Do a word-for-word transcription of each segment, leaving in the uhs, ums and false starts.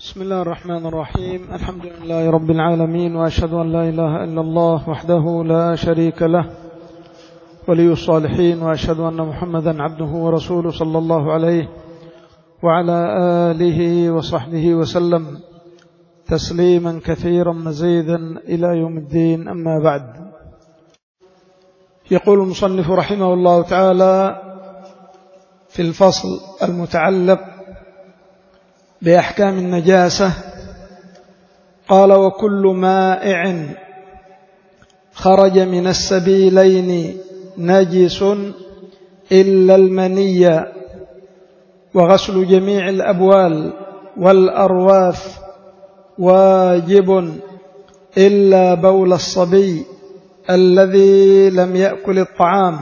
بسم الله الرحمن الرحيم. الحمد لله رب العالمين، وأشهد أن لا إله إلا الله وحده لا شريك له ولي الصالحين، وأشهد أن محمدا عبده ورسوله صلى الله عليه وعلى آله وصحبه وسلم تسليما كثيرا مزيدا إلى يوم الدين. أما بعد، يقول المصنف رحمه الله تعالى في الفصل المتعلق بأحكام النجاسة، قال: وكل مائع خرج من السبيلين نجس إلا المني، وغسل جميع الأبوال والأرواث واجب إلا بول الصبي الذي لم يأكل الطعام،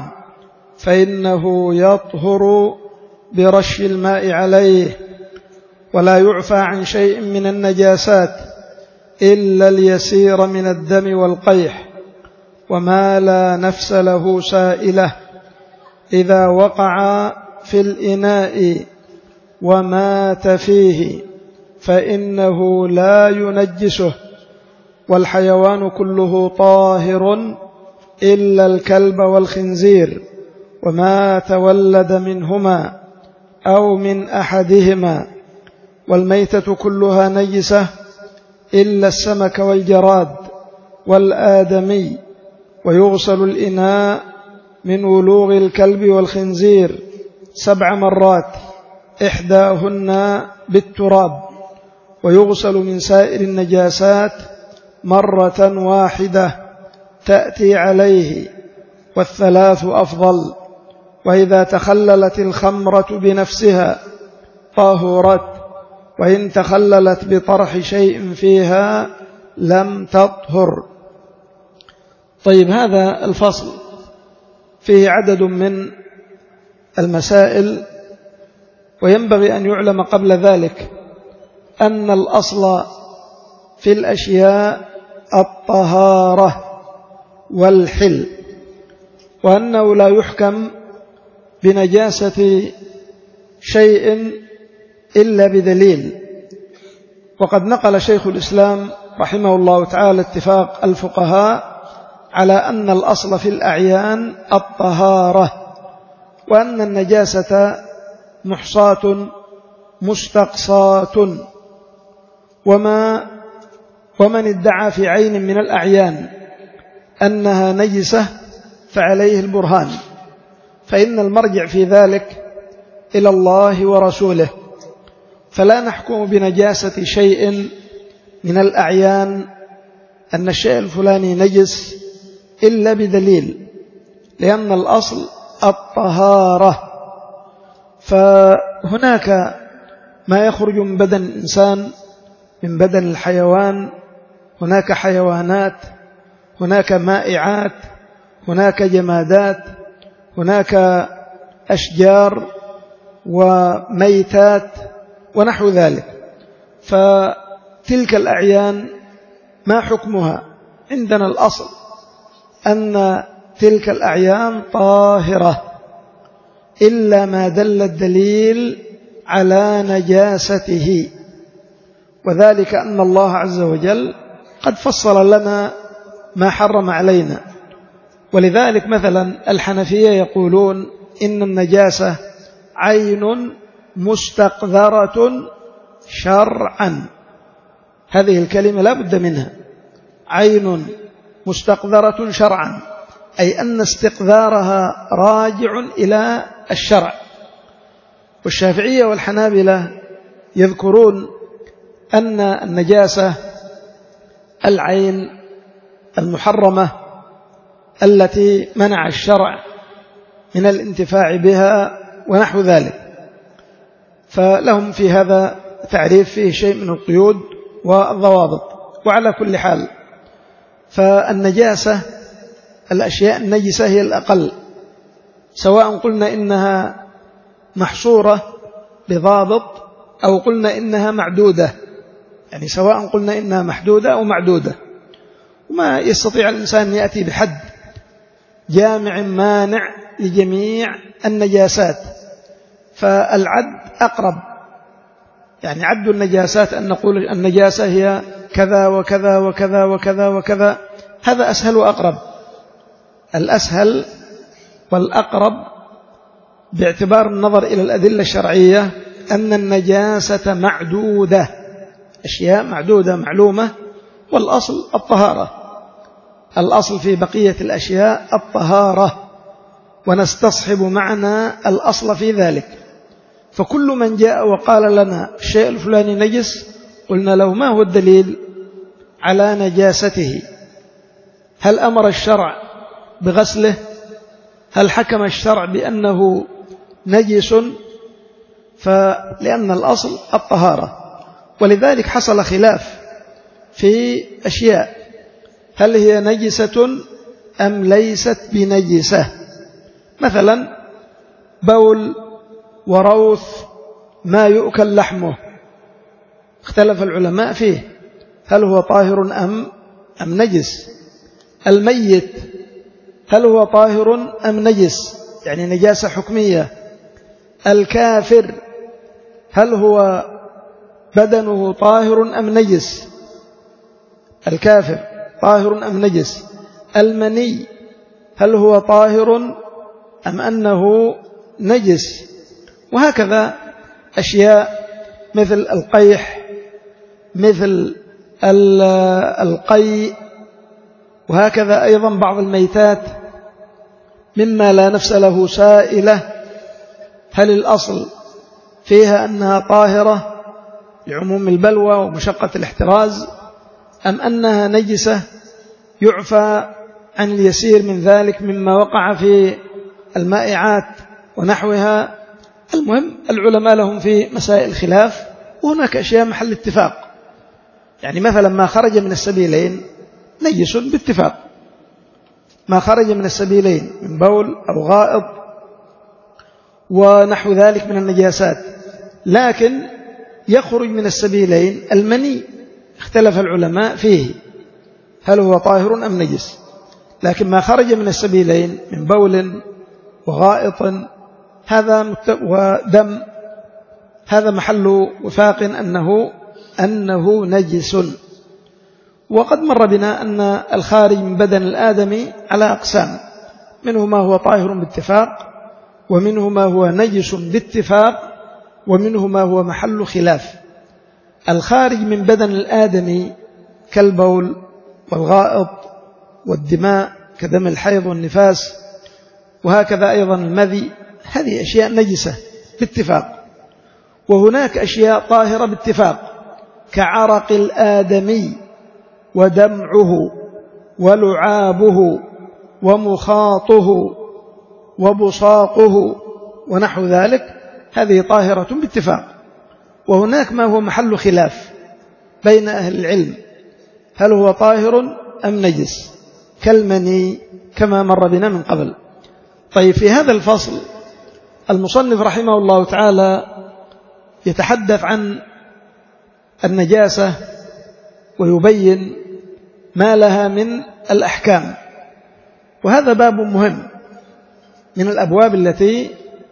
فإنه يطهر برش الماء عليه، ولا يعفى عن شيء من النجاسات إلا اليسير من الدم والقيح، وما لا نفس له سائلة إذا وقع في الإناء ومات فيه فإنه لا ينجسه، والحيوان كله طاهر إلا الكلب والخنزير وما تولد منهما أو من أحدهما، والميتة كلها نجسة إلا السمك والجراد والآدمي، ويغسل الإناء من ولوغ الكلب والخنزير سبع مرات إحداهن بالتراب، ويغسل من سائر النجاسات مرة واحدة تأتي عليه، والثلاث أفضل. وإذا تخللت الخمرة بنفسها طهرت، وإن تخللت بطرح شيء فيها لم تطهر. طيب، هذا الفصل فيه عدد من المسائل، وينبغي أن يعلم قبل ذلك أن الأصل في الأشياء الطهارة والحل، وأنه لا يحكم بنجاسة شيء إلا بدليل. وقد نقل شيخ الإسلام رحمه الله تعالى اتفاق الفقهاء على أن الأصل في الأعيان الطهارة، وأن النجاسة محصاة مستقصاة، وما ومن ادعى في عين من الأعيان أنها نجسة فعليه البرهان، فإن المرجع في ذلك إلى الله ورسوله، فلا نحكم بنجاسة شيء من الأعيان أن الشيء الفلاني نجس إلا بدليل، لأن الأصل الطهارة. فهناك ما يخرج من بدن الإنسان، من بدن الحيوان، هناك حيوانات، هناك مائعات، هناك جمادات، هناك أشجار وميتات ونحو ذلك. فتلك الأعيان ما حكمها؟ عندنا الأصل أن تلك الأعيان طاهرة إلا ما دل الدليل على نجاسته، وذلك أن الله عز وجل قد فصل لنا ما حرم علينا. ولذلك مثلا الحنفية يقولون إن النجاسة عين مستقذرة شرعا، هذه الكلمة لا بد منها، عين مستقذرة شرعا، أي أن استقذارها راجع إلى الشرع. والشافعية والحنابلة يذكرون أن النجاسة العين المحرمة التي منع الشرع من الانتفاع بها ونحو ذلك، فلهم في هذا تعريف فيه شيء من القيود والضوابط. وعلى كل حال، فالنجاسة الأشياء النجسة هي الأقل، سواء قلنا إنها محصورة بضابط أو قلنا إنها معدودة، يعني سواء قلنا إنها محدودة أو معدودة. وما يستطيع الإنسان أن يأتي بحد جامع مانع لجميع النجاسات، فالعد أقرب، يعني عد النجاسات أن نقول النجاسة هي كذا وكذا وكذا وكذا وكذا، هذا أسهل وأقرب. الأسهل والأقرب باعتبار النظر إلى الأدلة الشرعية أن النجاسة معدودة، أشياء معدودة معلومة، والأصل الطهارة، الأصل في بقية الأشياء الطهارة، ونستصحب معنا الأصل في ذلك. فكل من جاء وقال لنا الشيء الفلاني نجس قلنا له ما هو الدليل على نجاسته؟ هل أمر الشرع بغسله؟ هل حكم الشرع بأنه نجس؟ فلأن الأصل الطهارة. ولذلك حصل خلاف في أشياء، هل هي نجسة أم ليست بنجسة؟ مثلا بول وروث ما يؤكل لحمه، اختلف العلماء فيه هل هو طاهر أم أم نجس. الميت هل هو طاهر أم نجس، يعني نجاسة حكمية. الكافر هل هو بدنه طاهر أم نجس، الكافر طاهر أم نجس. المني هل هو طاهر أم أنه نجس. وهكذا أشياء مثل القيح، مثل القيء، وهكذا أيضا بعض الميتات مما لا نفس له سائلة، هل الأصل فيها أنها طاهرة لعموم البلوى ومشقة الاحتراز، أم أنها نجسة يعفى عن اليسير من ذلك مما وقع في المائعات ونحوها. المهم العلماء لهم في مسائل خلاف، وهناك أشياء محل اتفاق. يعني مثلا ما خرج من السبيلين نجس باتفاق، ما خرج من السبيلين من بول أو غائط ونحو ذلك من النجاسات. لكن يخرج من السبيلين المني، اختلف العلماء فيه هل هو طاهر أم نجس. لكن ما خرج من السبيلين من بول وغائط هذا ودم هذا محل وفاق أنه أنه نجس. وقد مر بنا أن الخارج من بدن الآدمي على أقسام، منه ما هو طاهر باتفاق، ومنه ما هو نجس باتفاق، ومنه ما هو محل خلاف. الخارج من بدن الآدمي كالبول والغائط والدماء كدم الحيض والنفاس، وهكذا أيضا المذي، هذه أشياء نجسة باتفاق. وهناك أشياء طاهرة باتفاق كعرق الآدمي ودمعه ولعابه ومخاطه وبصاقه ونحو ذلك، هذه طاهرة باتفاق. وهناك ما هو محل خلاف بين أهل العلم هل هو طاهر أم نجس، كالمني كما مر بنا من قبل. طيب في هذا الفصل المصنف رحمه الله تعالى يتحدث عن النجاسة ويبين ما لها من الأحكام، وهذا باب مهم من الأبواب التي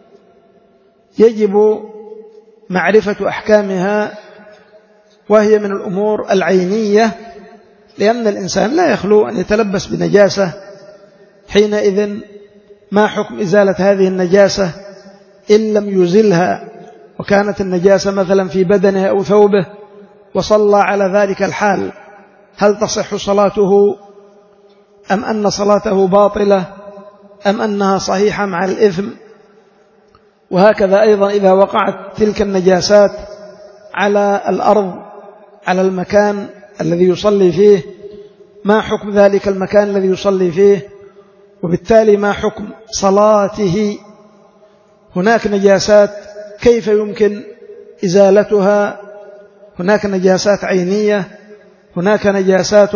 يجب معرفة أحكامها، وهي من الأمور العينية، لأن الإنسان لا يخلو أن يتلبس بنجاسة. حينئذ ما حكم إزالة هذه النجاسة إن لم يزلها، وكانت النجاسة مثلا في بدنه أو ثوبه وصلى على ذلك الحال، هل تصح صلاته أم أن صلاته باطلة أم أنها صحيحة مع الإثم؟ وهكذا أيضا إذا وقعت تلك النجاسات على الأرض على المكان الذي يصلي فيه، ما حكم ذلك المكان الذي يصلي فيه، وبالتالي ما حكم صلاته؟ هناك نجاسات كيف يمكن إزالتها؟ هناك نجاسات عينية، هناك نجاسات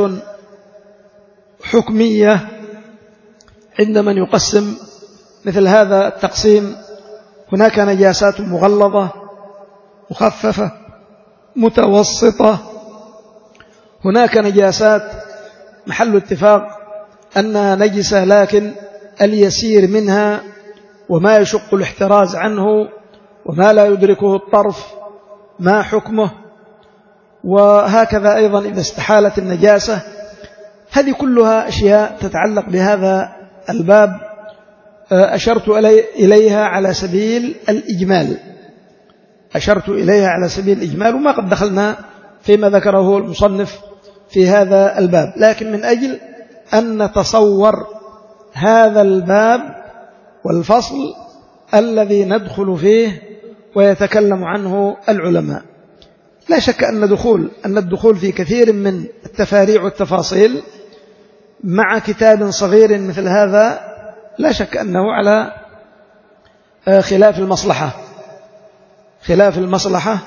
حكمية. عند من يقسم مثل هذا التقسيم هناك نجاسات مغلظة مخففة متوسطة، هناك نجاسات محل اتفاق أنها نجسة لكن اليسير منها وما يشق الاحتراز عنه وما لا يدركه الطرف ما حكمه، وهكذا أيضا إذا استحالت النجاسة. هذه كلها أشياء تتعلق بهذا الباب أشرت إليها على سبيل الإجمال أشرت إليها على سبيل الإجمال وما قد دخلنا فيما ذكره المصنف في هذا الباب، لكن من أجل أن نتصور هذا الباب والفصل الذي ندخل فيه ويتكلم عنه العلماء. لا شك أن دخول أن الدخول في كثير من التفاريع والتفاصيل مع كتاب صغير مثل هذا لا شك أنه على خلاف المصلحة خلاف المصلحة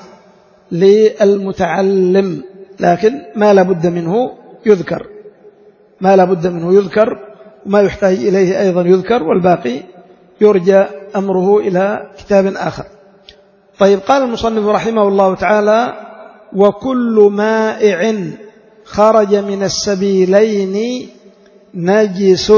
للمتعلم، لكن ما لا بد منه يذكر ما لا بد منه يذكر وما يحتاج إليه أيضا يذكر، والباقي يرجى أمره إلى كتاب آخر. طيب، قال المصنف رحمه الله تعالى: وكل مائع خرج من السبيلين نجس.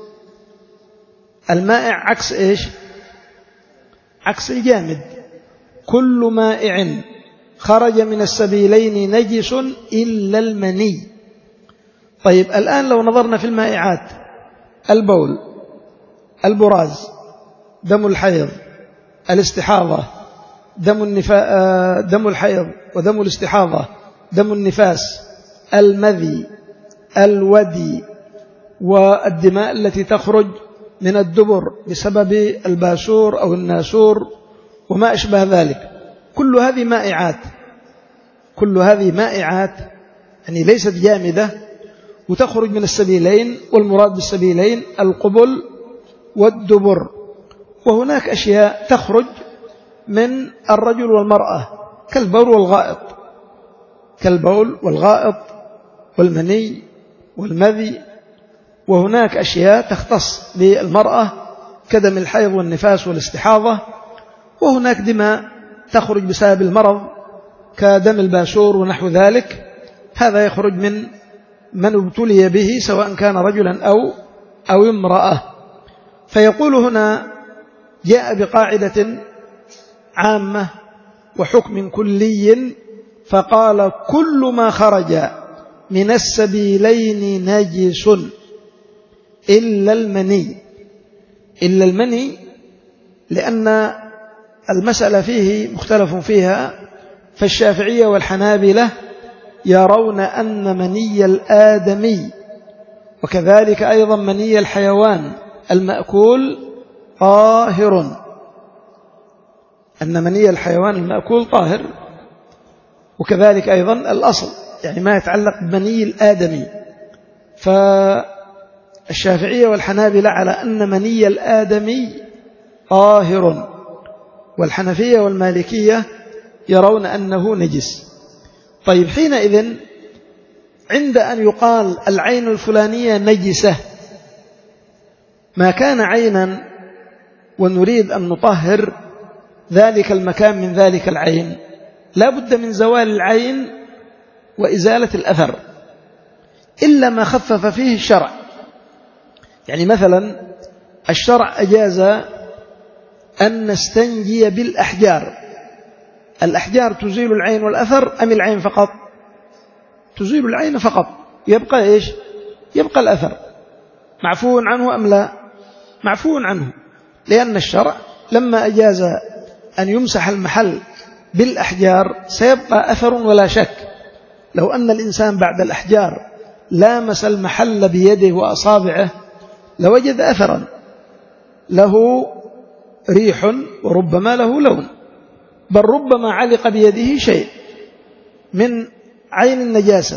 المائع عكس إيش؟ عكس الجامد. كل مائع خرج من السبيلين نجس إلا المني. طيب، الآن لو نظرنا في المائعات: البول، البراز، دم الحيض، الاستحاضة، دم, النفا... دم الحيض ودم الاستحاضة، دم النفاس، المذي، الودي، والدماء التي تخرج من الدبر بسبب الباسور أو الناسور وما أشبه ذلك، كل هذه مائعات كل هذه مائعات يعني ليست جامدة وتخرج من السبيلين، والمراد بالسبيلين القبل والدبر. وهناك أشياء تخرج من الرجل والمرأة كالبول والغائط كالبول والغائط والمني والمذي. وهناك أشياء تختص بالمرأة كدم الحيض والنفاس والاستحاضة. وهناك دماء تخرج بسبب المرض كدم الباسور ونحو ذلك، هذا يخرج من من ابتلي به سواء كان رجلا أو أو امرأة. فيقول هنا: جاء بقاعدة عامة وحكم كلي، فقال: كل ما خرج من السبيلين نجس إلا المني. إلا المني لأن المسألة فيه مختلف فيها، فالشافعية والحنابلة يرون أن مني الآدمي وكذلك أيضا مني الحيوان المأكول طاهر أن مني الحيوان المأكول طاهر، وكذلك أيضا الأصل يعني ما يتعلق بمني الآدمي. فالشافعية والحنابلة على أن مني الآدمي طاهر، والحنفية والمالكية يرون أنه نجس. طيب، حينئذ عند أن يقال العين الفلانية نجسة، ما كان عينا ونريد أن نطهر ذلك المكان من ذلك العين لا بد من زوال العين وإزالة الأثر، إلا ما خفف فيه الشرع. يعني مثلا الشرع أجاز أن نستنجي بالأحجار. الأحجار تزيل العين والأثر أم العين فقط؟ تزيل العين فقط، يبقى إيش؟ يبقى الأثر. معفو عنه أم لا؟ معفو عنه، لأن الشرع لما أجاز أن يمسح المحل بالأحجار سيبقى أثر ولا شك. لو أن الإنسان بعد الأحجار لامس المحل بيده وأصابعه لوجد أثرا له ريح وربما له لون، بل ربما علق بيده شيء من عين النجاسة،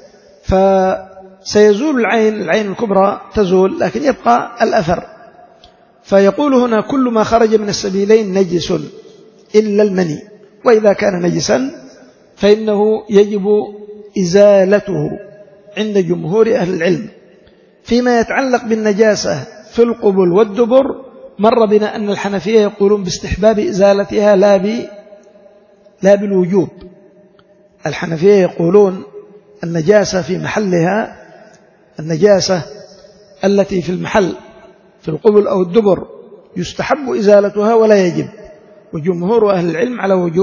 فسيزول العين العين الكبرى تزول، لكن يبقى الأثر. فيقول هنا: كل ما خرج من السبيلين نجس إلا المني، وإذا كان نجسا فإنه يجب إزالته عند جمهور أهل العلم. فيما يتعلق بالنجاسة في القبل والدبر مر بنا أن الحنفية يقولون باستحباب إزالتها لا ب لا بالوجوب. الحنفية يقولون النجاسة في محلها، النجاسة التي في المحل في القبل أو الدبر يستحب إزالتها ولا يجب، وجمهور أهل العلم على وجوب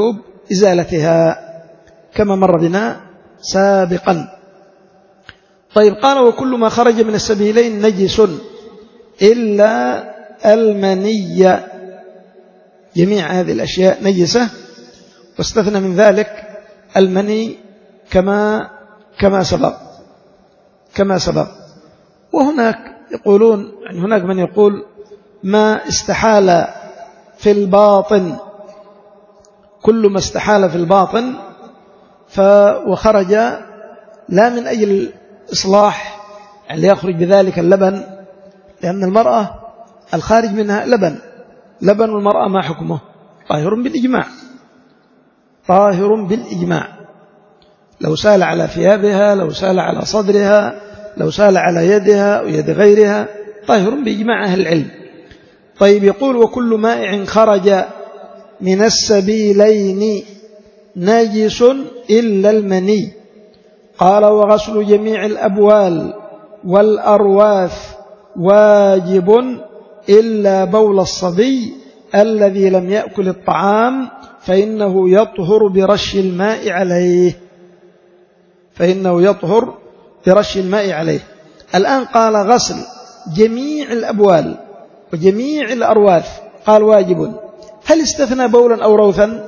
إزالتها كما مر بنا سابقا. طيب قال وكل ما خرج من السبيلين نجس إلا المني، جميع هذه الأشياء نجسة، واستثنى من ذلك المني كما كما سبق كما سبق. وهناك يقولون يعني هناك من يقول ما استحال في الباطن، كل ما استحال في الباطن وخرج لا من أجل الإصلاح يعني يخرج بذلك اللبن، لأن المرأة الخارج منها لبن لبن والمرأة ما حكمه؟ طاهر بالإجماع، طاهر بالإجماع، لو سال على ثيابها، لو سال على صدرها، لو سال على يدها ويد غيرها، طاهر بإجماع أهل العلم. طيب يقول وكل مائع خرج من السبيلين نجس إلا المني. قال وغسل جميع الأبوال والأرواث واجب إلا بول الصبي الذي لم يأكل الطعام فإنه يطهر برش الماء عليه فإنه يطهر برش الماء عليه. الآن قال غسل جميع الأبوال وجميع الأرواث قال واجب، هل استثنى بولا أو روثا؟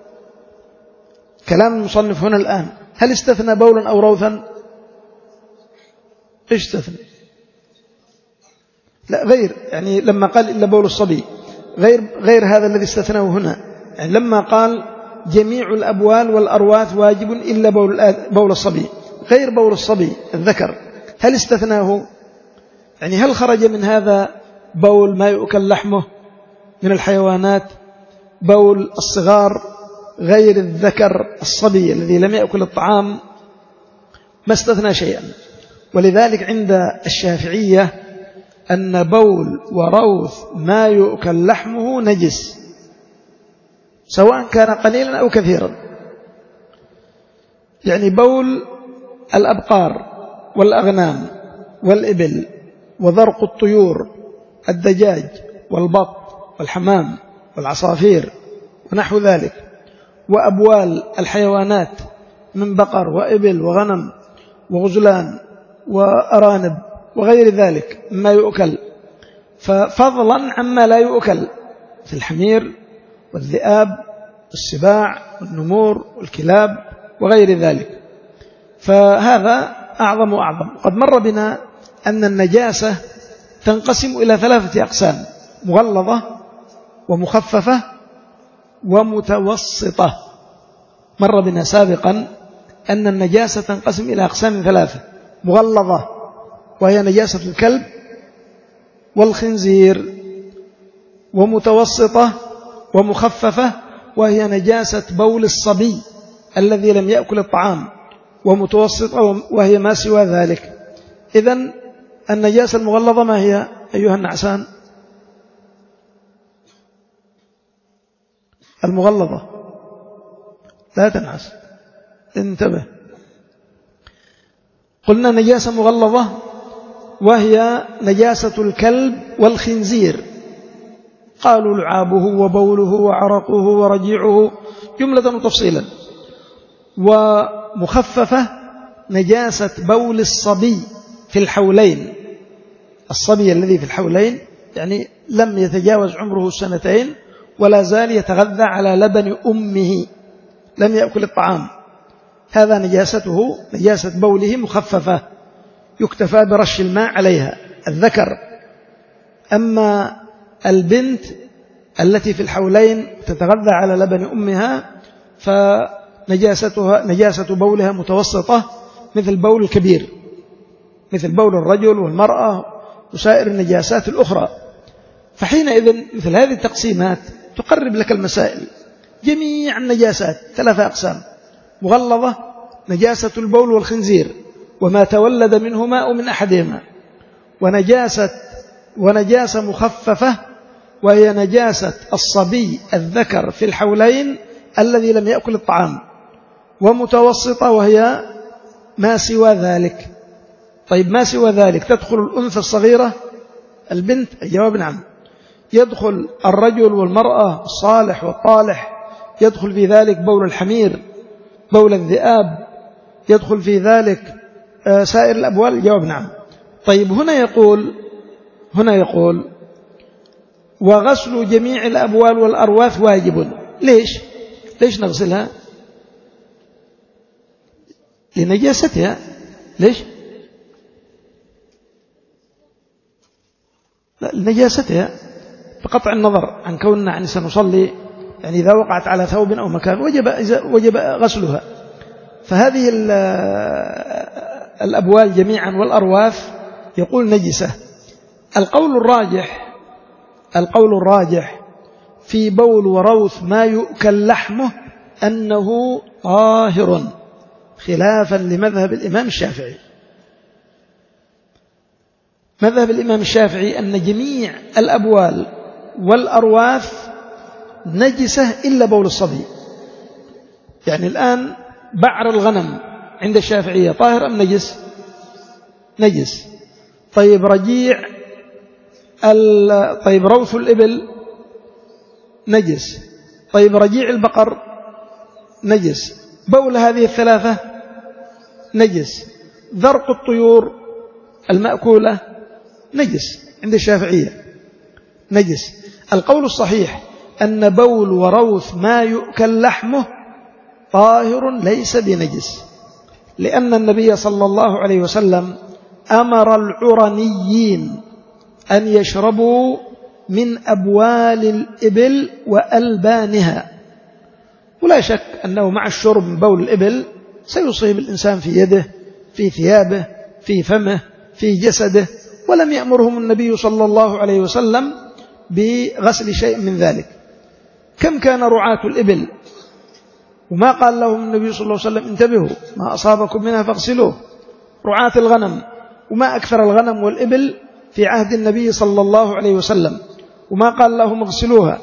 كلام المصنف هنا الآن، هل استثنى بولا أو روثا؟ إيش استثنى؟ لا غير، يعني لما قال إلا بول الصبي غير غير هذا الذي استثناه هنا، يعني لما قال جميع الأبوال والأرواث واجب إلا بول بول الصبي غير بول الصبي الذكر، هل استثناه؟ يعني هل خرج من هذا بول ما يؤكل لحمه من الحيوانات، بول الصغار غير الذكر الصبي الذي لم يأكل الطعام؟ ما استثنى شيئا. ولذلك عند الشافعية أن بول وروث ما يؤكل لحمه نجس سواء كان قليلا أو كثيرا، يعني بول الأبقار والأغنام والإبل وذرق الطيور الدجاج والبط والحمام والعصافير ونحو ذلك، وأبوال الحيوانات من بقر وإبل وغنم وغزلان وأرانب وغير ذلك ما يؤكل، ففضلا عما لا يؤكل في الحمير والذئاب والسباع والنمور والكلاب وغير ذلك، فهذا أعظم وأعظم. قد مر بنا أن النجاسة تنقسم إلى ثلاثة أقسام: مغلظة ومخففة ومتوسطة. مر بنا سابقا أن النجاسة تنقسم إلى أقسام ثلاثة: مغلظة وهي نجاسة الكلب والخنزير، ومتوسطة ومخففة وهي نجاسة بول الصبي الذي لم يأكل الطعام، ومتوسطة وهي ما سوى ذلك. إذن النجاسة المغلظة ما هي أيها النعسان؟ المغلظة لا تنعس، انتبه، قلنا نجاسة مغلظة وهي نجاسة الكلب والخنزير، قالوا لعابه وبوله وعرقه ورجيعه جملة وتفصيلا. ومخففة نجاسة بول الصبي في الحولين، الصبي الذي في الحولين يعني لم يتجاوز عمره السنتين ولا زال يتغذى على لبن أمه، لم يأكل الطعام، هذا نجاسته نجاسة بوله مخففة يكتفى برش الماء عليها الذكر. أما البنت التي في الحولين تتغذى على لبن أمها فنجاستها نجاسة بولها متوسطة مثل بول الكبير، مثل بول الرجل والمرأة وسائر النجاسات الأخرى. فحينئذ مثل هذه التقسيمات تقرب لك المسائل. جميع النجاسات ثلاثة أقسام: مغلظة نجاسة البول والخنزير وما تولد منهما أو من أحدهما، ونجاسة ونجاسة مخففة وهي نجاسة الصبي الذكر في الحولين الذي لم يأكل الطعام، ومتوسطة وهي ما سوى ذلك. طيب ما سوى ذلك تدخل الأنثى الصغيرة البنت؟ الجواب نعم، يدخل الرجل والمرأة الصالح والطالح، يدخل في ذلك بول الحمير، بول الذئاب، يدخل في ذلك سائر الأبوال؟ الجواب نعم. طيب هنا يقول هنا يقول وغسل جميع الأبوال والأرواث واجب. ليش؟ ليش نغسلها؟ لنجاستها. ليش؟ لا، لنجاستها، بقطع النظر عن كوننا يعني سنصلي، يعني إذا وقعت على ثوب أو مكان وجب وجب غسلها. فهذه الأبوال جميعا والأرواث يقول نجسة. القول الراجح القول الراجح في بول وروث ما يؤكل لحمه أنه طاهر، خلافا لمذهب الإمام الشافعي. مذهب الإمام الشافعي أن جميع الأبوال والأرواث نجسة إلا بول الصبي. يعني الآن بعر الغنم عند الشافعية طاهر أم نجس؟ نجس. طيب رجيع طيب روث الإبل نجس. طيب رجيع البقر نجس. بول هذه الثلاثة نجس. ذرق الطيور المأكولة نجس عند الشافعية، نجس. القول الصحيح أن بول وروث ما يؤكل لحمه طاهر ليس بنجس، لأن النبي صلى الله عليه وسلم أمر العرنيين أن يشربوا من أبوال الإبل وألبانها. ولا شك أنه مع الشرب من بول الإبل سيصيب الإنسان في يده، في ثيابه، في فمه، في جسده، ولم يأمرهم النبي صلى الله عليه وسلم بغسل شيء من ذلك. كم كان رعاة الإبل وما قال لهم النبي صلى الله عليه وسلم انتبهوا ما أصابكم منها فاغسلوه. رعاة الغنم وما أكثر الغنم والإبل في عهد النبي صلى الله عليه وسلم، وما قال لهم اغسلوها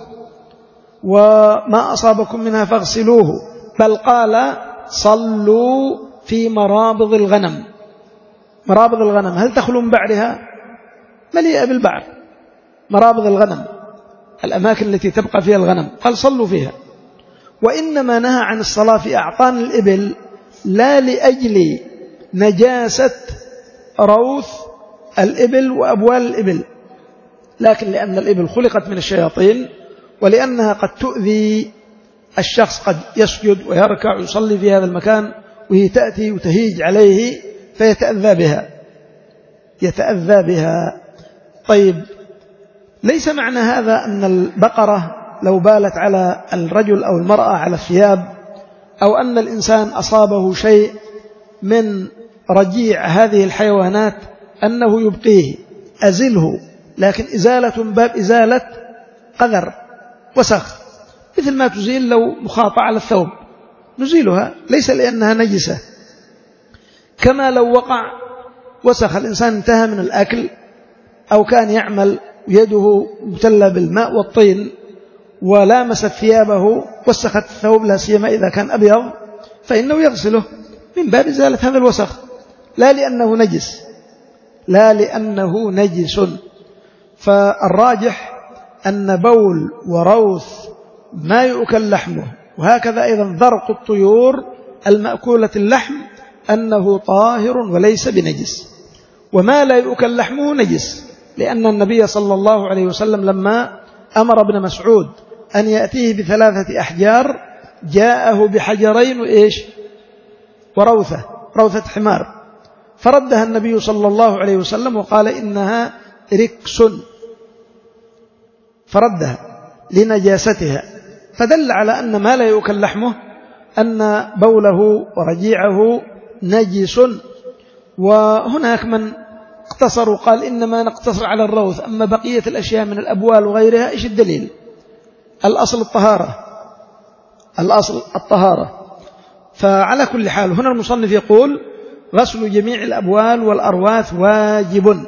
وما أصابكم منها فاغسلوه، بل قال صلوا في مرابض الغنم. مرابض الغنم هل تخلو من بعرها؟ مليئة بالبعر. مرابض الغنم الأماكن التي تبقى فيها الغنم، قال صلوا فيها. وإنما نهى عن الصلاة في أعطان الإبل لا لأجل نجاسة روث الإبل وأبوال الإبل، لكن لأن الإبل خلقت من الشياطين، ولأنها قد تؤذي الشخص، قد يسجد ويركع ويصلي في هذا المكان وهي تأتي وتهيج عليه فيتأذى بها يتأذى بها. طيب ليس معنى هذا أن البقرة لو بالت على الرجل أو المرأة على الثياب، أو أن الإنسان أصابه شيء من رجيع هذه الحيوانات أنه يبقيه، أزله، لكن إزالة باب إزالة قذر وسخ، مثل ما تزيل لو مخاطة على الثوب نزيلها، ليس لأنها نجسة. كما لو وقع وسخ، الإنسان انتهى من الأكل أو كان يعمل يده مبتلة بالماء والطين ولامست ثيابه وسخت الثوب، لا سيما إذا كان أبيض، فإنه يغسله من باب إزالة هذا الوسخ، لا لأنه نجس لا لأنه نجس. فالراجح أن بول وروث ما يؤكل لحمه، وهكذا أيضا ذرق الطيور المأكولة اللحم أنه طاهر وليس بنجس. وما لا يؤكل لحمه نجس، لأن النبي صلى الله عليه وسلم لما أمر ابن مسعود أن يأتيه بثلاثة أحجار جاءه بحجرين وإيش وروثة روثة حمار، فردها النبي صلى الله عليه وسلم وقال إنها ركس، فردها لنجاستها، فدل على أن ما لا يؤكل لحمه أن بوله ورجيعه نجس. وهناك من اقتصروا قال إنما نقتصر على الروث، أما بقية الأشياء من الأبوال وغيرها إيش الدليل؟ الأصل الطهارة الأصل الطهارة. فعلى كل حال هنا المصنف يقول غسل جميع الأبوال والأرواث واجب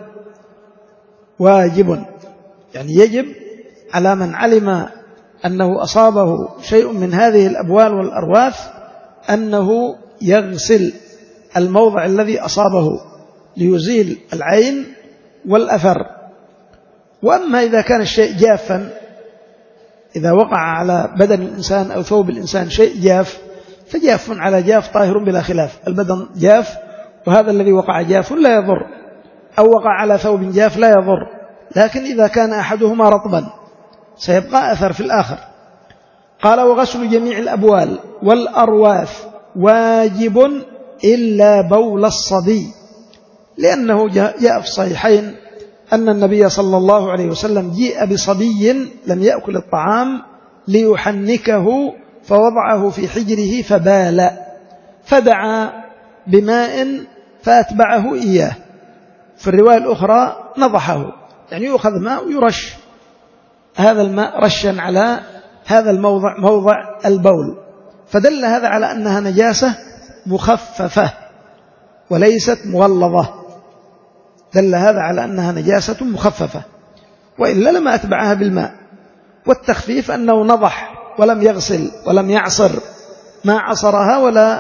واجب يعني يجب على من علم أنه أصابه شيء من هذه الأبوال والأرواث أنه يغسل الموضع الذي أصابه ليزيل العين والأثر. وأما إذا كان الشيء جافا إذا وقع على بدن الإنسان أو ثوب الإنسان شيء جاف فجاف على جاف طاهر بلا خلاف، البدن جاف وهذا الذي وقع جاف لا يضر، أو وقع على ثوب جاف لا يضر، لكن إذا كان أحدهما رطبا سيبقى أثر في الآخر. قال وغسل جميع الأبوال والأرواث واجب إلا بول الصبي، لأنه جاء في الصحيحين أن النبي صلى الله عليه وسلم جيء بصبي لم يأكل الطعام ليحنكه فوضعه في حجره فبال، فدعا بماء فأتبعه إياه. في الرواية الأخرى نضحه، يعني يؤخذ ماء ويرش هذا الماء رشا على هذا الموضع موضع البول، فدل هذا على أنها نجاسة مخففة وليست مغلظة، دل هذا على أنها نجاسة مخففة، وإلا لما أتبعها بالماء. والتخفيف أنه نضح ولم يغسل ولم يعصر، ما عصرها ولا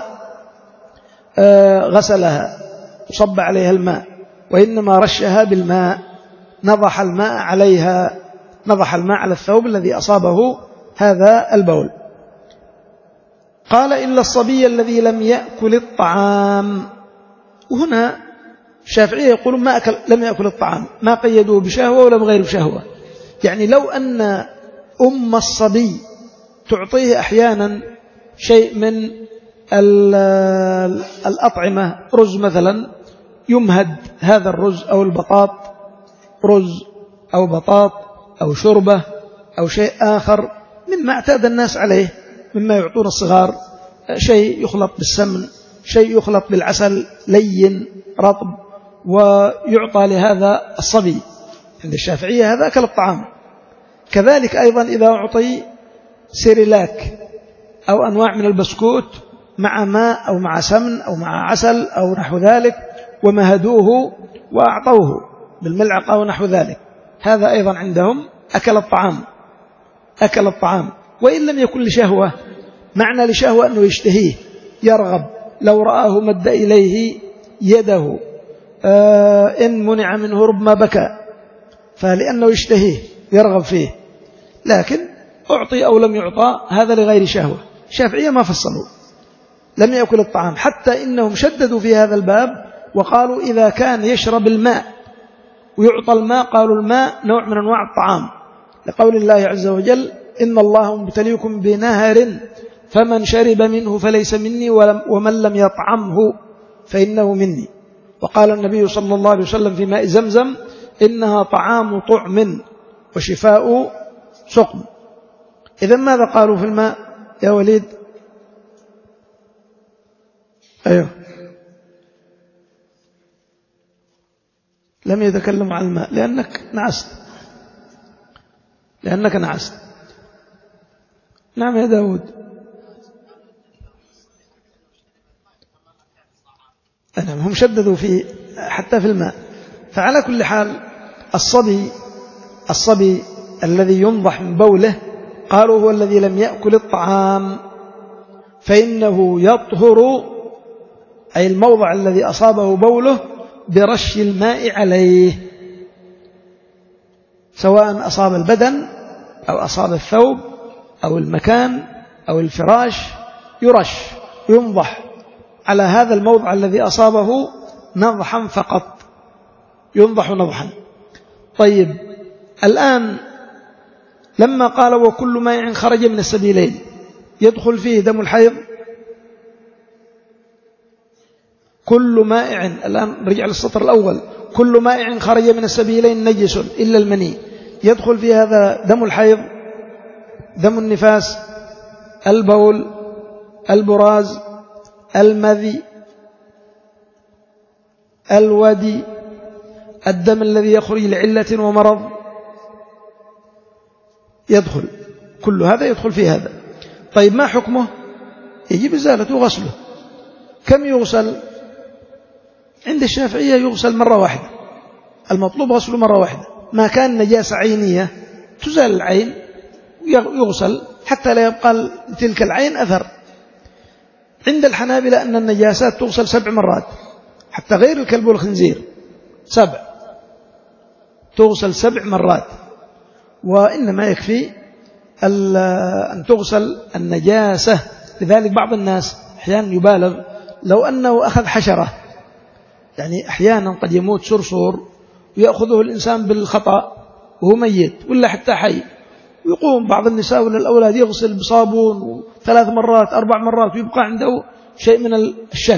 غسلها وصب عليها الماء، وإنما رشها بالماء، نضح الماء عليها، نضح الماء على الثوب الذي أصابه هذا البول. قال إلا الصبي الذي لم يأكل الطعام، وهنا الشافعية يقولون ما أكل لم يأكل الطعام، ما قيدوه بشهوة ولا بغير بشهوة، يعني لو أن أم الصبي تعطيه أحيانا شيء من الأطعمة، رز مثلا، يمهد هذا الرز أو البطاط، رز أو بطاط أو شربة أو شيء آخر مما اعتاد الناس عليه، مما يعطون الصغار، شيء يخلط بالسمن، شيء يخلط بالعسل لين رطب، ويعطى لهذا الصبي. عند الشافعية هذا أكل الطعام. كذلك أيضا إذا أعطي سيريلاك أو أنواع من البسكوت مع ماء أو مع سمن أو مع عسل أو نحو ذلك ومهدوه وأعطوه بالملعقة أو نحو ذلك، هذا أيضا عندهم أكل الطعام، أكل الطعام وإن لم يكن لشهوة. معنى لشهوة أنه يشتهيه يرغب، لو رآه مد إليه يده، آه إن منع منه ربما بكى، فلأنه يشتهيه يرغب فيه. لكن أعطي أو لم يعطى هذا لغير شهوة. الشافعية ما فصلوا، لم يأكل الطعام، حتى إنهم شددوا في هذا الباب وقالوا إذا كان يشرب الماء ويعطى الماء، قالوا الماء نوع من أنواع الطعام، لقول الله عز وجل إن الله مبتليكم بنهر فمن شرب منه فليس مني ومن لم يطعمه فإنه مني. وقال النبي صلى الله عليه وسلم في ماء زمزم إنها طعام طعم وشفاء سقم. إذن ماذا قالوا في الماء يا وليد؟ أيوه، لم يتكلموا عن الماء لأنك نعست، لأنك نعست. نعم يا داود. نعم، هم شددوا في حتى في الماء. فعلى كل حال الصبي الصبي الذي ينضح من بوله قالوا هو الذي لم يأكل الطعام، فإنه يطهر، أي الموضع الذي أصابه بوله، برش الماء عليه، سواء أصاب البدن أو أصاب الثوب أو المكان أو الفراش، يرش ينضح على هذا الموضع الذي أصابه نضحا فقط، ينضح نضحا. طيب الآن لما قال وكل مائع خرج من السبيلين يدخل فيه دم الحيض، كل مائع، الآن رجع للسطر الأول، كل مائع خرج من السبيلين نجس إلا المني، يدخل في هذا دم الحيض، دم النفاس، البول، البراز، المذي، الودي، الدم الذي يخرج لعلة ومرض، يدخل كل هذا، يدخل في هذا. طيب ما حكمه؟ يجب إزالته وغسله. كم يغسل؟ عند الشافعية يغسل مرة واحدة، المطلوب غسله مرة واحدة. ما كان نجاسة عينية تزال العين يغسل حتى لا يبقى تلك العين أثر. عند الحنابلة أن النجاسات تغسل سبع مرات، حتى غير الكلب والخنزير سبع، تغسل سبع مرات، وإنما يكفي أن تغسل النجاسة. لذلك بعض الناس أحيانا يبالغ، لو أنه أخذ حشرة، يعني أحيانا قد يموت صرصور ويأخذه الإنسان بالخطأ وهو ميت ولا حتى حي، ويقوم بعض النساء ولا الأولاد يغسل بصابون ثلاث مرات أربع مرات ويبقى عنده شيء من الشك.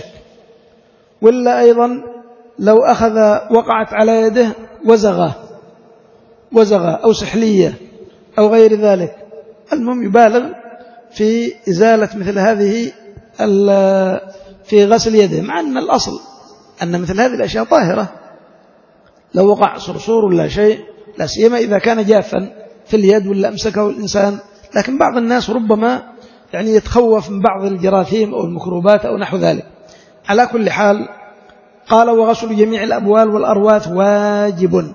ولا أيضا لو أخذ وقعت على يده وزغة وزغة أو سحلية أو غير ذلك، المهم يبالغ في إزالة مثل هذه في غسل يده، مع أن الأصل أن مثل هذه الأشياء طاهرة. لو وقع صرصور ولا شيء، لا سيما إذا كان جافا في اليد ولا أمسكه الإنسان، لكن بعض الناس ربما يعني يتخوف من بعض الجراثيم أو الميكروبات أو نحو ذلك. على كل حال قال وغسل جميع الأبوال والأرواث واجب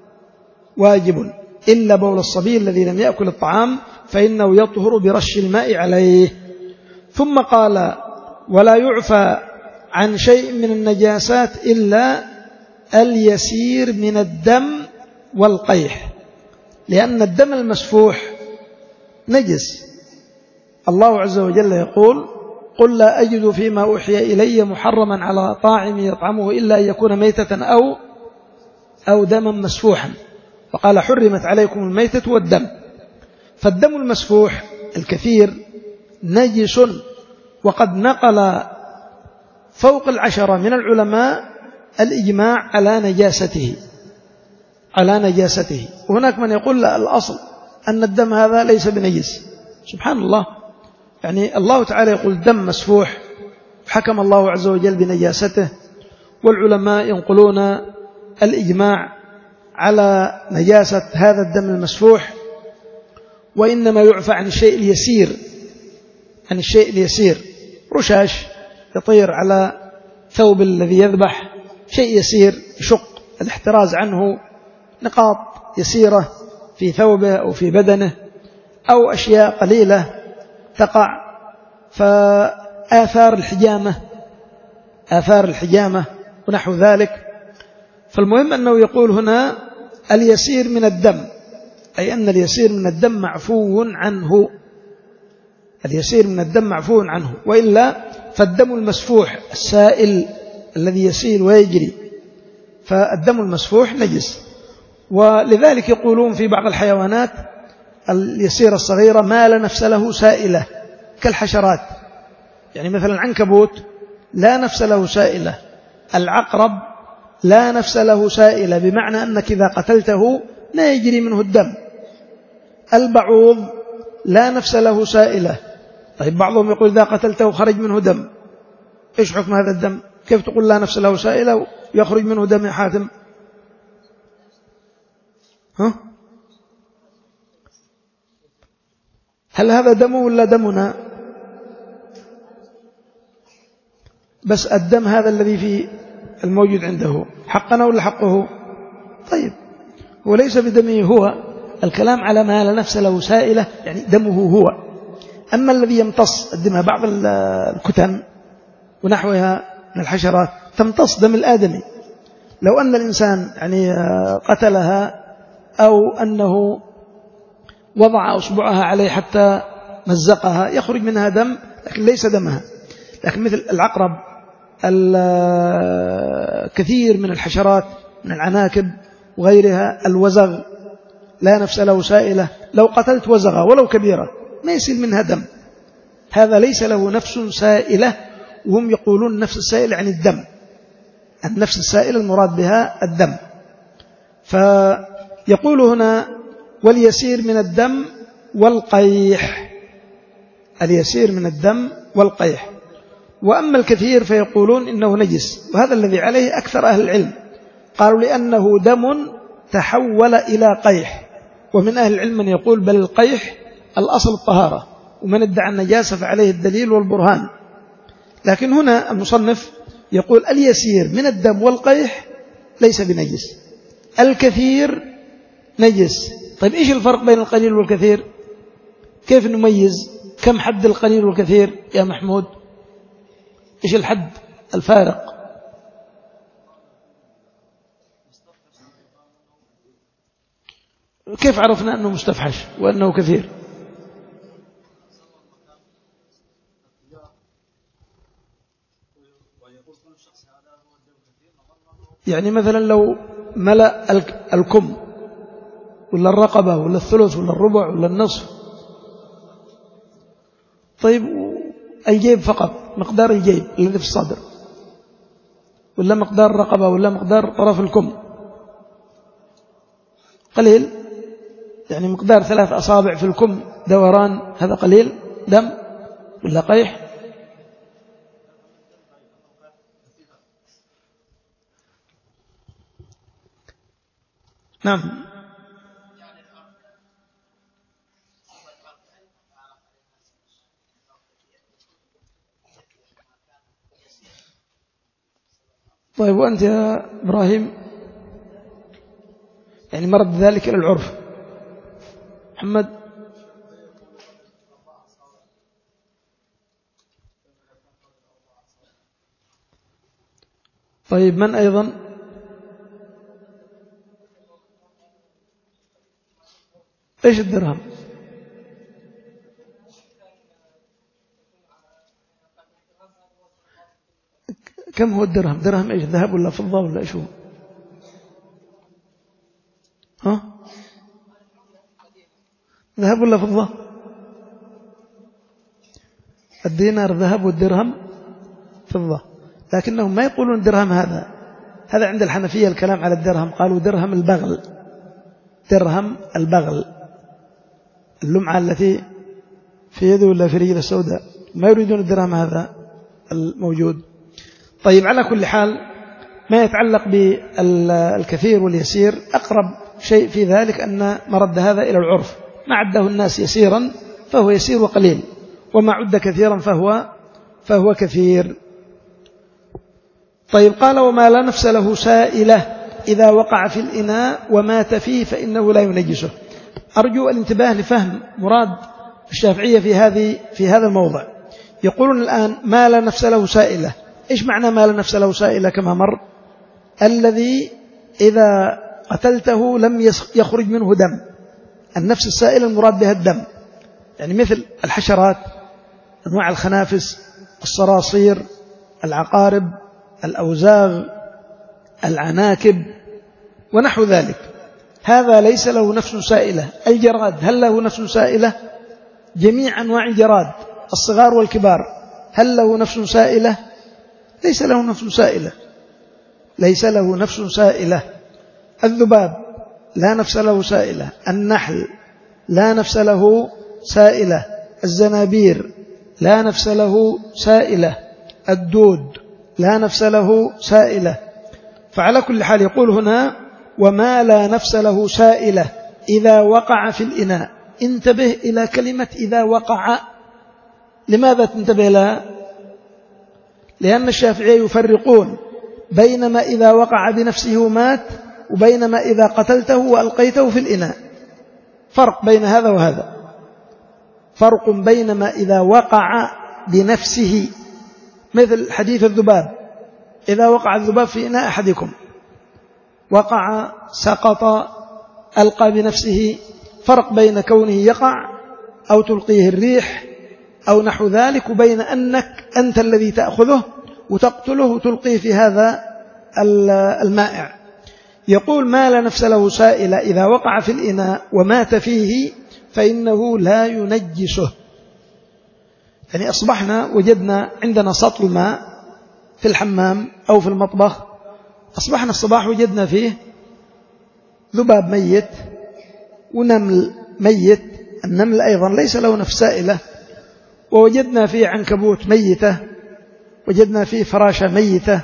واجب إلا بول الصبي الذي لم يأكل الطعام فإنه يطهر برش الماء عليه. ثم قال ولا يعفى عن شيء من النجاسات إلا اليسير من الدم والقيح، لأن الدم المسفوح نجس. الله عز وجل يقول قل لا أجد فيما أوحي إلي محرما على طاعم يطعمه إلا أن يكون ميتة أو أو دما مسفوحا، فقال حرمت عليكم الميتة والدم. فالدم المسفوح الكثير نجس، وقد نقل فوق العشرة من العلماء الإجماع على نجاسته على نجاسته وهناك من يقول لا، الأصل أن الدم هذا ليس بنجس. سبحان الله، يعني الله تعالى يقول دم مسفوح، حكم الله عز وجل بنجاسته، والعلماء ينقلون الإجماع على نجاسة هذا الدم المسفوح، وإنما يعفى عن الشيء اليسير عن الشيء اليسير رشاش يطير على ثوب الذي يذبح، شيء يسير يشق الاحتراز عنه، نقاط يسيرة في ثوبه أو في بدنه، أو أشياء قليلة تقع، فآثار الحجامة آثار الحجامة ونحو ذلك. فالمهم أنه يقول هنا اليسير من الدم، أي أن اليسير من الدم معفو عنه اليسير من الدم معفو عنه وإلا فالدم المسفوح السائل الذي يسيل ويجري، فالدم المسفوح نجس. ولذلك يقولون في بعض الحيوانات اليسيرة الصغيرة ما لا نفس له سائلة كالحشرات، يعني مثلا العنكبوت لا نفس له سائلة، العقرب لا نفس له سائلة، بمعنى أنك إذا قتلته لا يجري منه الدم، البعوض لا نفس له سائلة. طيب بعضهم يقول إذا قتلته خرج منه دم، إيش حكم هذا الدم؟ كيف تقول لا نفس له سائلة ويخرج منه دم يا حاتم؟ ها؟ هل هذا دم ولا دمنا؟ بس الدم هذا الذي في الموجود عنده حقنا ولا حقه؟ طيب هو ليس بدمه هو، الكلام على ما لا نفس له سائلة، يعني دمه هو. أما الذي يمتص الدماء، بعض الكتن ونحوها من الحشرات تمتص دم الآدمي، لو أن الإنسان يعني قتلها أو أنه وضع أصبعها عليه حتى مزقها يخرج منها دم، لكن ليس دمها. لكن مثل العقرب، الكثير من الحشرات من العناكب وغيرها، الوزغ لا نفس له سائلة، لو قتلت وزغة ولو كبيرة ما يسيل منها دم، هذا ليس له نفس سائلة. وهم يقولون نفس السائلة عن الدم، النفس السائلة المراد بها الدم. فيقول هنا واليسير من الدم والقيح، اليسير من الدم والقيح. وأما الكثير فيقولون إنه نجس، وهذا الذي عليه أكثر أهل العلم، قالوا لأنه دم تحول إلى قيح. ومن أهل العلم من يقول بل القيح الأصل الطهارة، ومن ادعى النجاسة فعليه الدليل والبرهان. لكن هنا المصنف يقول اليسير من الدم والقيح ليس بنجس، الكثير نجس. طيب إيش الفرق بين القليل والكثير؟ كيف نميز؟ كم حد القليل والكثير يا محمود؟ إيش الحد الفارق؟ كيف عرفنا أنه مستفحش وأنه كثير؟ يعني مثلا لو ملأ الكم ولا الرقبة ولا الثلث ولا الربع ولا النصف، طيب الجيب فقط مقدار الجيب الذي في الصدر، ولا مقدار الرقبة، ولا مقدار طرف الكم قليل، يعني مقدار ثلاث أصابع في الكم دوران، هذا قليل دم ولا قيح؟ نعم. طيب وأنت يا إبراهيم يعني مرد ذلك إلى العرف؟ محمد؟ طيب من أيضا؟ إيش الدرهم؟ كم هو الدرهم؟ درهم إيش؟ ذهب ولا فضة ولا إيش هو؟ ها؟ ذهب ولا فضة؟ الدينار ذهب والدرهم فضة، لكنهم ما يقولون الدرهم هذا هذا عند الحنفية الكلام على الدرهم، قالوا درهم البغل، درهم البغل، اللمعة التي في يده ولا في رجل السوداء، ما يريدون الدرهم هذا الموجود. طيب على كل حال ما يتعلق بالكثير واليسير أقرب شيء في ذلك أن مرد هذا إلى العرف، ما عده الناس يسيرا فهو يسير وقليل، وما عد كثيرا فهو فهو كثير. طيب قال وما لا نفس له سائلة إذا وقع في الإناء ومات فيه فإنه لا ينجسه. أرجو الانتباه لفهم مراد الشافعية في هذه في هذا الموضع. يقولون الآن ما لا نفس له سائلة. إيش معنى ما لا نفس له سائلة؟ كما مر الذي إذا قتلته لم يخرج منه دم، النفس السائلة المراد بها الدم، يعني مثل الحشرات، أنواع الخنافس، الصراصير، العقارب، الأوزاغ، العناكب ونحو ذلك، هذا ليس له نفس سائلة. الجراد هل له نفس سائلة؟ جميع أنواع الجراد الصغار والكبار هل له نفس سائلة؟ ليس له نفس سائلة، ليس له نفس سائلة. الذباب لا نفس له سائلة، النحل لا نفس له سائلة، الزنابير لا نفس له سائلة، الدود لا نفس له سائلة. فعلى كل حال يقول هنا وما لا نفس له سائلة إذا وقع في الإناء. انتبه إلى كلمة إذا وقع. لماذا تنتبه لها؟ لأن الشافعية يفرقون بينما إذا وقع بنفسه ومات وبينما إذا قتلته وألقيته في الإناء، فرق بين هذا وهذا، فرق بينما إذا وقع بنفسه، مثل حديث الذباب، إذا وقع الذباب في إناء أحدكم، وقع سقط ألقى بنفسه، فرق بين كونه يقع أو تلقيه الريح أو نحو ذلك، وبين أنك أنت الذي تأخذه وتقتله وتلقيه في هذا المائع. يقول ما لا نفس له سائلة إذا وقع في الإناء ومات فيه فإنه لا ينجسه. يعني أصبحنا وجدنا عندنا سطل ماء في الحمام أو في المطبخ، أصبحنا الصباح وجدنا فيه ذباب ميت ونمل ميت، النمل أيضا ليس له نفس سائلة، ووجدنا فيه عنكبوت ميتة، وجدنا فيه فراشة ميتة،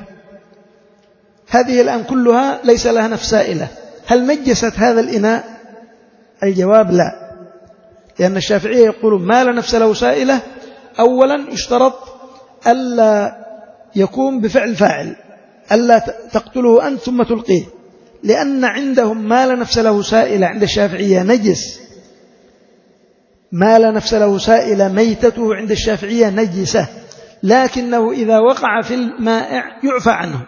هذه الآن كلها ليس لها نفس سائلة. هل نجست هذا الإناء؟ الجواب لا، لأن الشافعية يقولون ما لا نفس له سائلة. أولا يشترط ألا يكون بفعل فاعل، ألا تقتله أنت ثم تلقيه، لأن عندهم ما لا نفس له سائلة عند الشافعية نجس، ما لا نفس له سائلة ميتته عند الشافعية نجسة، لكنه إذا وقع في المائع يعفى عنه.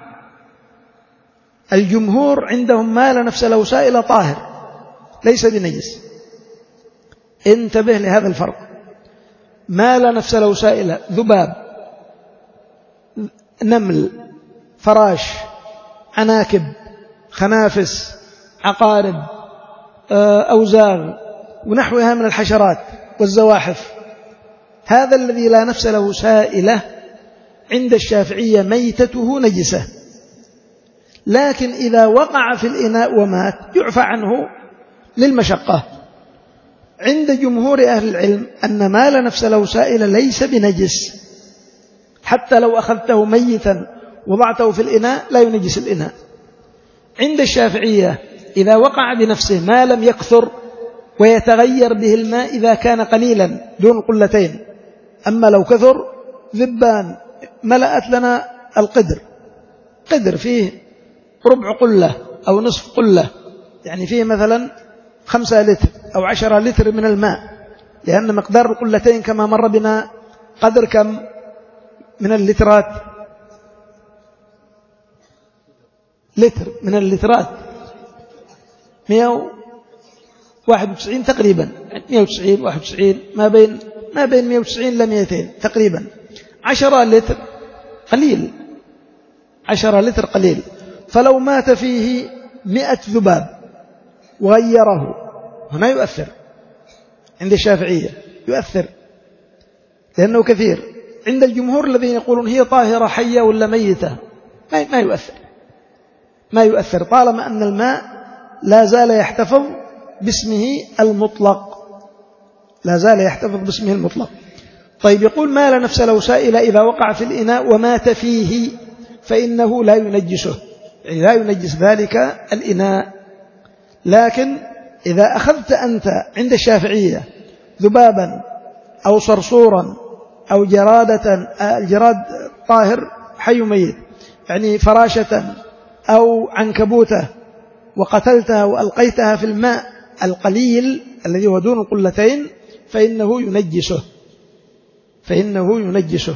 الجمهور عندهم ما لا نفس له سائلة طاهر ليس بنجس. انتبه لهذا الفرق. ما لا نفس له سائلة ذباب، نمل، فراش، عناكب، خنافس، عقارب، أوزاغ ونحوها من الحشرات والزواحف. هذا الذي لا نفس له سائلة عند الشافعية ميتته نجسة، لكن إذا وقع في الإناء ومات يعفى عنه للمشقة. عند جمهور أهل العلم أن ما لا نفس له سائلة ليس بنجس، حتى لو أخذته ميتا وضعته في الإناء لا ينجس الإناء. عند الشافعية إذا وقع بنفسه ما لم يكثر ويتغير به الماء إذا كان قليلا دون قلتين، أما لو كثر ذبان ملأت لنا القدر، قدر فيه ربع قلة أو نصف قلة، يعني فيه مثلا خمسة لتر أو عشرة لتر من الماء، لأن مقدار القلتين كما مر بنا قدر كم من اللترات؟ لتر من اللترات مئة وواحد وتسعين تقريبا، مئة وتسعين واحد وتسعين ما بين ما بين مئة وتسعين إلى مئتين تقريبا. عشرة لتر قليل، عشرة لتر قليل. فلو مات فيه مئة ذباب وغيره هنا يؤثر عند الشافعية، يؤثر لأنه كثير. عند الجمهور الذين يقولون هي طاهرة حية ولا ميتة ما يؤثر، ما يؤثر طالما أن الماء لا زال يحتفظ باسمه المطلق، لا زال يحتفظ باسمه المطلق. طيب يقول ما لا نفس له سائلة إذا وقع في الإناء ومات فيه فإنه لا ينجسه، يعني لا ينجس ذلك الإناء. لكن إذا أخذت أنت عند الشافعية ذبابا أو صرصورا أو جرادة، الجراد طاهر حي ميت، يعني فراشة أو عنكبوتة، وقتلتها وألقيتها في الماء القليل الذي هو دون القلتين فإنه ينجسه، فإنه ينجسه.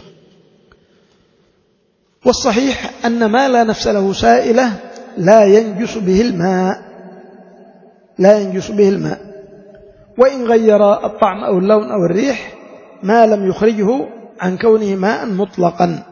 والصحيح أن ما لا نفس له سائلة لا ينجس به الماء، لا ينجس به الماء، وإن غير الطعم أو اللون أو الريح ما لم يخرجه عن كونه ماء مطلقا.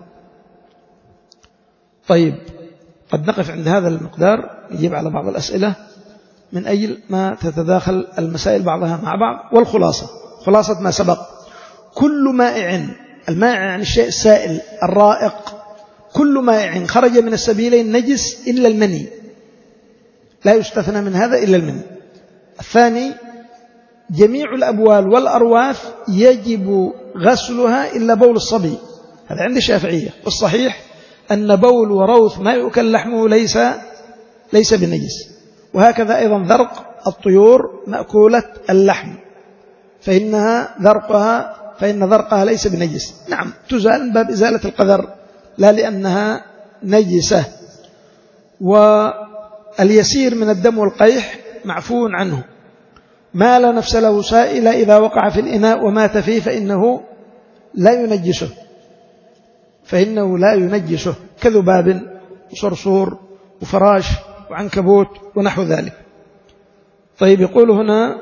طيب قد نقف عند هذا المقدار نجيب على بعض الأسئلة من أجل ما تتداخل المسائل بعضها مع بعض. والخلاصة، خلاصة ما سبق، كل مائع، المائع عن الشيء السائل الرائق، كل مائع خرج من السبيلين نجس إلا المني، لا يستثنى من هذا إلا المني. الثاني جميع الأبوال والأرواث يجب غسلها إلا بول الصبي، هذا عند الشافعية. والصحيح أن بول وروث ما يؤكل لحمه ليس ليس بنجس. وهكذا أيضا ذرق الطيور مأكولة اللحم فإنها ذرقها فإن ذرقها ليس بنجس، نعم تزال من باب إزالة القذر لا لأنها نجسة. واليسير من الدم والقيح معفو عنه. ما لا نفس له سائل إذا وقع في الإناء ومات فيه فإنه لا ينجسه، فإنه لا ينجسه كذباب وصرصور وفراش وعنكبوت ونحو ذلك. طيب يقول هنا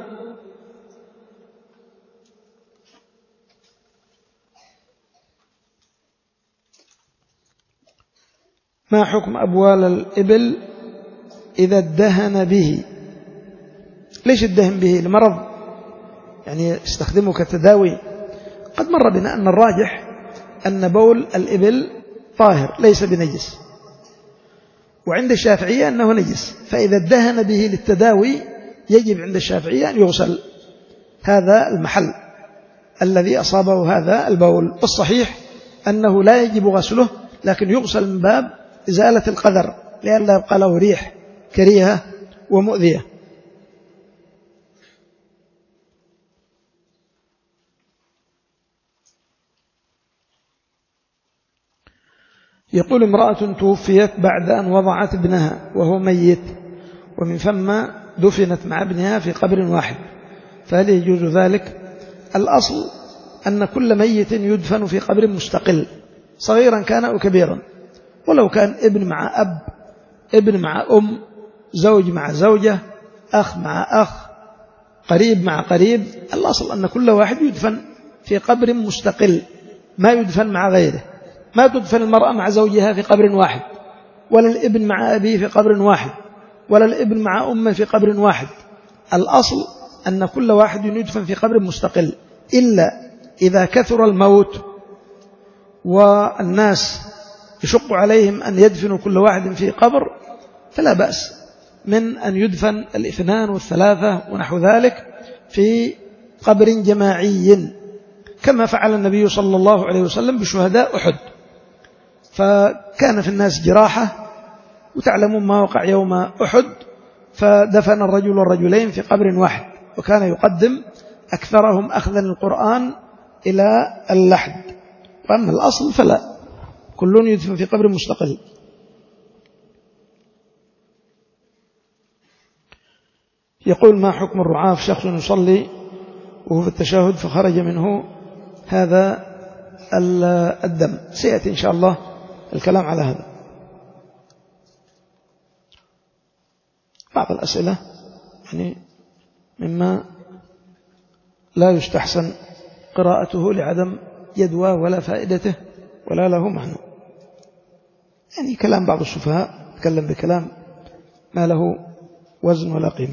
ما حكم أبوال الإبل إذا ادهن به؟ ليش الدهن به؟ لمرض يعني استخدمه كتداوي. قد مر بنا أن الراجح أن بول الإبل طاهر ليس بنجس، وعند الشافعية أنه نجس، فإذا ادهن به للتداوي يجب عند الشافعية أن يغسل هذا المحل الذي أصابه هذا البول. والصحيح أنه لا يجب غسله، لكن يغسل من باب إزالة القذر لأن لا يبقى له ريح كريهة ومؤذية. يقول امرأة توفيت بعد أن وضعت ابنها وهو ميت، ومن ثم دفنت مع ابنها في قبر واحد، فهل يجوز ذلك؟ الأصل أن كل ميت يدفن في قبر مستقل صغيرا كان أو كبيرا، ولو كان ابن مع أب، ابن مع أم، زوج مع زوجة، أخ مع أخ، قريب مع قريب، الأصل أن كل واحد يدفن في قبر مستقل، ما يدفن مع غيره. ما تدفن المرأة مع زوجها في قبر واحد، ولا الابن مع أبيه في قبر واحد، ولا الابن مع أمه في قبر واحد. الأصل أن كل واحد يدفن في قبر مستقل، إلا إذا كثر الموت والناس يشق عليهم أن يدفنوا كل واحد في قبر، فلا بأس من أن يدفن الاثنان والثلاثة ونحو ذلك في قبر جماعي، كما فعل النبي صلى الله عليه وسلم بشهداء أحد. فكان في الناس جراحة، وتعلمون ما وقع يوم أحد، فدفن الرجل والرجلين في قبر واحد، وكان يقدم أكثرهم أخذا القرآن إلى اللحد. وأما الأصل فلا، كل يدفن في قبر مستقل. يقول: ما حكم الرعاة في شخص يصلي وهو في التشهد فخرج منه هذا الدم؟ سيأتي إن شاء الله الكلام على هذا. بعض الأسئلة يعني مما لا يستحسن قراءته لعدم جدوى ولا فائدته ولا له معنى، يعني كلام بعض السفهاء يتكلم بكلام ما له وزن ولا قيمة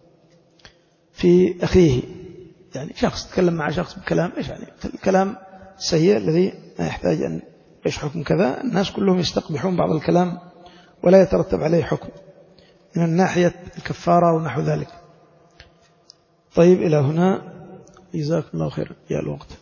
في أخيه، يعني شخص تكلم مع شخص بكلام إيش يعني الكلام السيء الذي ما يحتاج أن إيش حكم كذا. الناس كلهم يستقبحون بعض الكلام ولا يترتب عليه حكم من الناحية الكفارة ونحو ذلك. طيب، إلى هنا، جزاكم الله خير، يا الوقت.